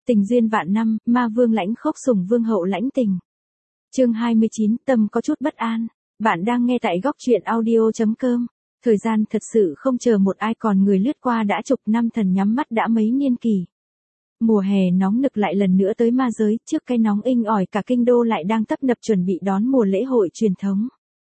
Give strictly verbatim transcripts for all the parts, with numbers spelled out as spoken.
Tình duyên vạn năm, ma vương lãnh khốc sủng vương hậu lãnh tình. Chương hai mươi chín, tâm có chút bất an. Bạn đang nghe tại góc truyện audio chấm com. Thời gian thật sự không chờ một ai, còn người lướt qua đã chục năm, thần nhắm mắt đã mấy niên kỳ. Mùa hè nóng nực lại lần nữa tới ma giới, trước cái nóng inh ỏi cả kinh đô lại đang tấp nập chuẩn bị đón mùa lễ hội truyền thống.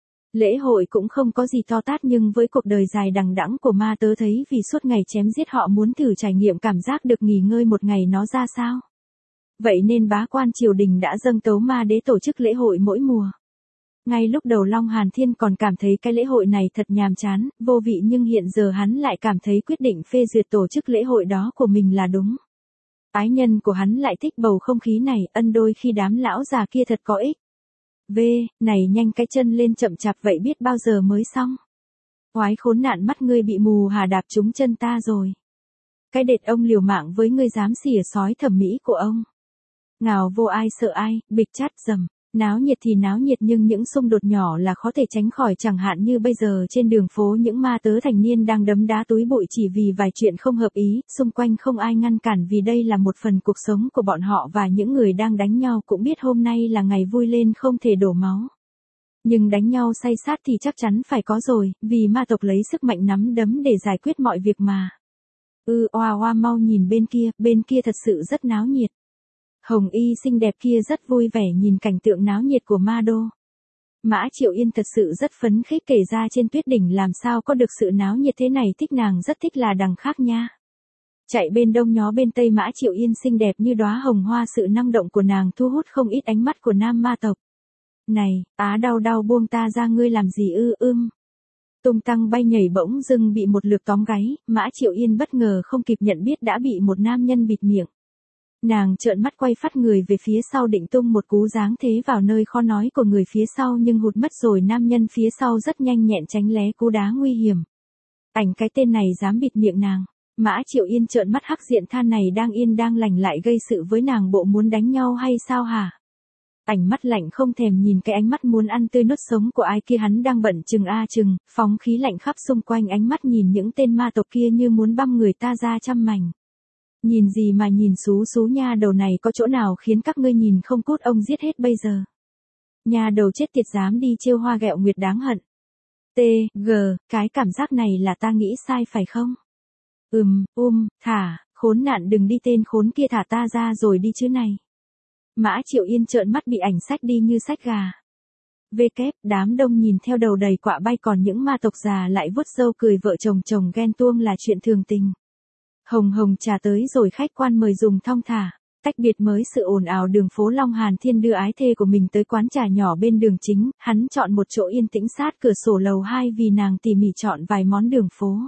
Lễ hội cũng không có gì to tát, nhưng với cuộc đời dài đằng đẵng của ma tớ thấy vì suốt ngày chém giết họ muốn thử trải nghiệm cảm giác được nghỉ ngơi một ngày nó ra sao. Vậy nên bá quan triều đình đã dâng tấu ma đế tổ chức lễ hội mỗi mùa. Ngay lúc đầu Long Hàn Thiên còn cảm thấy cái lễ hội này thật nhàm chán, vô vị, nhưng hiện giờ hắn lại cảm thấy quyết định phê duyệt tổ chức lễ hội đó của mình là đúng. Ái nhân của hắn lại thích bầu không khí này, ân đôi khi đám lão già kia thật có ích. V, này nhanh cái chân lên, chậm chạp vậy biết bao giờ mới xong. Oái khốn nạn, mắt ngươi bị mù hà, đạp trúng chân ta rồi. Cái đệt ông liều mạng với ngươi, dám xỉa sói thẩm mỹ của ông. Ngào vô ai sợ ai, bịch chát dầm. Náo nhiệt thì náo nhiệt, nhưng những xung đột nhỏ là khó thể tránh khỏi, chẳng hạn như bây giờ trên đường phố những ma tớ thành niên đang đấm đá túi bụi chỉ vì vài chuyện không hợp ý, xung quanh không ai ngăn cản vì đây là một phần cuộc sống của bọn họ, và những người đang đánh nhau cũng biết hôm nay là ngày vui lên không thể đổ máu. Nhưng đánh nhau say sát thì chắc chắn phải có rồi, vì ma tộc lấy sức mạnh nắm đấm để giải quyết mọi việc mà. Ư oa oa, mau nhìn bên kia, bên kia thật sự rất náo nhiệt. Hồng y xinh đẹp kia rất vui vẻ nhìn cảnh tượng náo nhiệt của ma đô. Mã Triệu Yên thật sự rất phấn khích, kể ra trên tuyết đỉnh làm sao có được sự náo nhiệt thế này, thích, nàng rất thích là đằng khác nha. Chạy bên đông nhó bên tây, Mã Triệu Yên xinh đẹp như đóa hồng hoa, sự năng động của nàng thu hút không ít ánh mắt của nam ma tộc. Này, á đau đau, buông ta ra, ngươi làm gì ư? Ưm. Tung tăng bay nhảy bỗng dưng bị một lượt tóm gáy, Mã Triệu Yên bất ngờ không kịp nhận biết đã bị một nam nhân bịt miệng. Nàng trợn mắt quay phát người về phía sau, định tung một cú giáng thế vào nơi khó nói của người phía sau, nhưng hụt mất rồi, nam nhân phía sau rất nhanh nhẹn tránh né cú đá nguy hiểm. Ảnh cái tên này dám bịt miệng nàng. Mã Triệu Yên trợn mắt hắc diện than, này đang yên đang lành lại gây sự với nàng, bộ muốn đánh nhau hay sao hả? Ảnh mắt lạnh không thèm nhìn cái ánh mắt muốn ăn tươi nuốt sống của ai kia, hắn đang bận chừng a chừng, phóng khí lạnh khắp xung quanh, ánh mắt nhìn những tên ma tộc kia như muốn băm người ta ra trăm mảnh. Nhìn gì mà nhìn, xú xú nha đầu này có chỗ nào khiến các ngươi nhìn không, cút ông giết hết bây giờ. Nha đầu chết tiệt dám đi trêu hoa ghẹo nguyệt, đáng hận. T, G, cái cảm giác này là ta nghĩ sai phải không? Ừm, um, thả, khốn nạn đừng đi, tên khốn kia thả ta ra rồi đi chứ này. Mã Triệu Yên trợn mắt bị ảnh xách đi như xách gà. V kép, đám đông nhìn theo đầu đầy quạ bay, còn những ma tộc già lại vuốt râu cười, vợ chồng chồng ghen tuông là chuyện thường tình. Hồng hồng trà tới rồi, khách quan mời dùng thong thả. Tách biệt mới sự ồn ào đường phố, Long Hàn Thiên đưa ái thê của mình tới quán trà nhỏ bên đường chính, hắn chọn một chỗ yên tĩnh sát cửa sổ lầu hai vì nàng tỉ mỉ chọn vài món đường phố.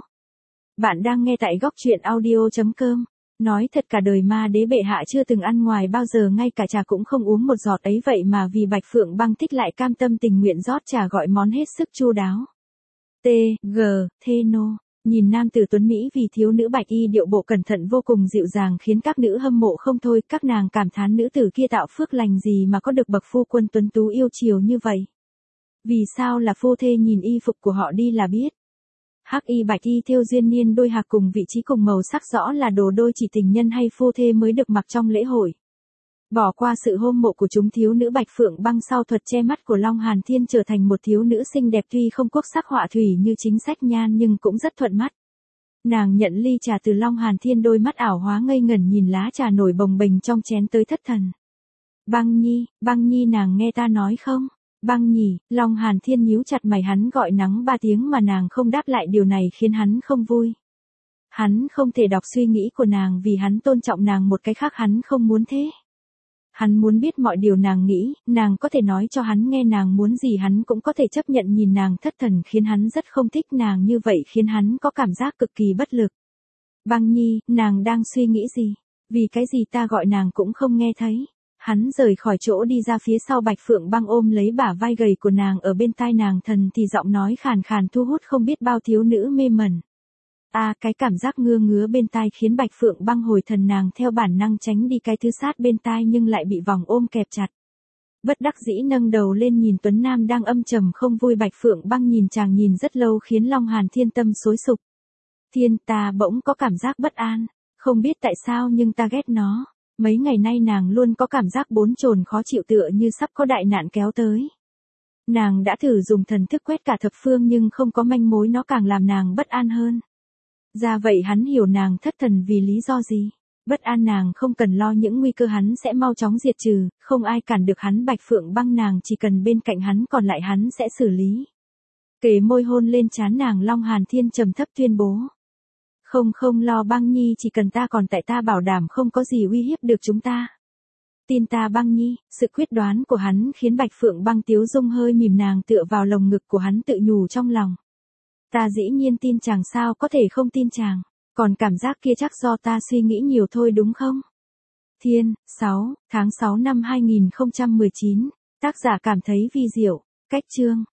Bạn đang nghe tại góc truyện audio chấm com. Nói thật, cả đời ma đế bệ hạ chưa từng ăn ngoài bao giờ, ngay cả trà cũng không uống một giọt ấy, vậy mà vì Bạch Phượng Băng thích lại cam tâm tình nguyện rót trà gọi món hết sức chu đáo. T, G, Thê Nô. Nhìn nam tử tuấn Mỹ vì thiếu nữ bạch y điệu bộ cẩn thận vô cùng dịu dàng khiến các nữ hâm mộ không thôi, các nàng cảm thán nữ tử kia tạo phước lành gì mà có được bậc phu quân tuấn tú yêu chiều như vậy. Vì sao là phu thê, nhìn y phục của họ đi là biết. Hắc y bạch y thêu duyên niên đôi hạc cùng vị trí cùng màu sắc, rõ là đồ đôi chỉ tình nhân hay phu thê mới được mặc trong lễ hội. Bỏ qua sự hâm mộ của chúng, thiếu nữ Bạch Phượng Băng sau thuật che mắt của Long Hàn Thiên trở thành một thiếu nữ xinh đẹp, tuy không quốc sắc họa thủy như chính sách nhan nhưng cũng rất thuận mắt. Nàng nhận ly trà từ Long Hàn Thiên, đôi mắt ảo hóa ngây ngẩn nhìn lá trà nổi bồng bềnh trong chén tới thất thần. Băng Nhi, Băng Nhi, nàng nghe ta nói không? Băng Nhỉ, Long Hàn Thiên nhíu chặt mày, hắn gọi nắng ba tiếng mà nàng không đáp lại, điều này khiến hắn không vui. Hắn không thể đọc suy nghĩ của nàng vì hắn tôn trọng nàng một cái khác, hắn không muốn thế. Hắn muốn biết mọi điều nàng nghĩ, nàng có thể nói cho hắn nghe, nàng muốn gì hắn cũng có thể chấp nhận. Nhìn nàng thất thần khiến hắn rất không thích, nàng như vậy khiến hắn có cảm giác cực kỳ bất lực. Băng Nhi, nàng đang suy nghĩ gì? Vì cái gì ta gọi nàng cũng không nghe thấy? Hắn rời khỏi chỗ đi ra phía sau Bạch Phượng Băng, ôm lấy bả vai gầy của nàng, ở bên tai nàng thần thì giọng nói khàn khàn thu hút không biết bao thiếu nữ mê mẩn. A, à, cái cảm giác ngứa ngứa bên tai khiến Bạch Phượng Băng hồi thần, nàng theo bản năng tránh đi cái thứ sát bên tai nhưng lại bị vòng ôm kẹp chặt. Bất đắc dĩ nâng đầu lên nhìn Tuấn Nam đang âm trầm không vui. Bạch Phượng Băng nhìn chàng nhìn rất lâu khiến Long Hàn Thiên tâm xối sục. Thiên, ta bỗng có cảm giác bất an, không biết tại sao nhưng ta ghét nó. Mấy ngày nay nàng luôn có cảm giác bồn chồn khó chịu tựa như sắp có đại nạn kéo tới. Nàng đã thử dùng thần thức quét cả thập phương nhưng không có manh mối, nó càng làm nàng bất an hơn. Ra vậy hắn hiểu nàng thất thần vì lý do gì. Bất an nàng không cần lo những nguy cơ hắn sẽ mau chóng diệt trừ, không ai cản được hắn. Bạch Phượng Băng nàng chỉ cần bên cạnh hắn, còn lại hắn sẽ xử lý. Kề môi hôn lên trán nàng, Long Hàn Thiên trầm thấp tuyên bố. Không không lo Băng Nhi, chỉ cần ta còn tại ta bảo đảm không có gì uy hiếp được chúng ta. Tin ta Băng Nhi. Sự quyết đoán của hắn khiến Bạch Phượng Băng tiếu dung hơi mỉm, nàng tựa vào lồng ngực của hắn tự nhủ trong lòng. Ta dĩ nhiên tin chàng, sao có thể không tin chàng, còn cảm giác kia chắc do ta suy nghĩ nhiều thôi đúng không? Thiên, sáu, tháng sáu năm hai nghìn không trăm mười chín, tác giả cảm thấy vi diệu, cách chương.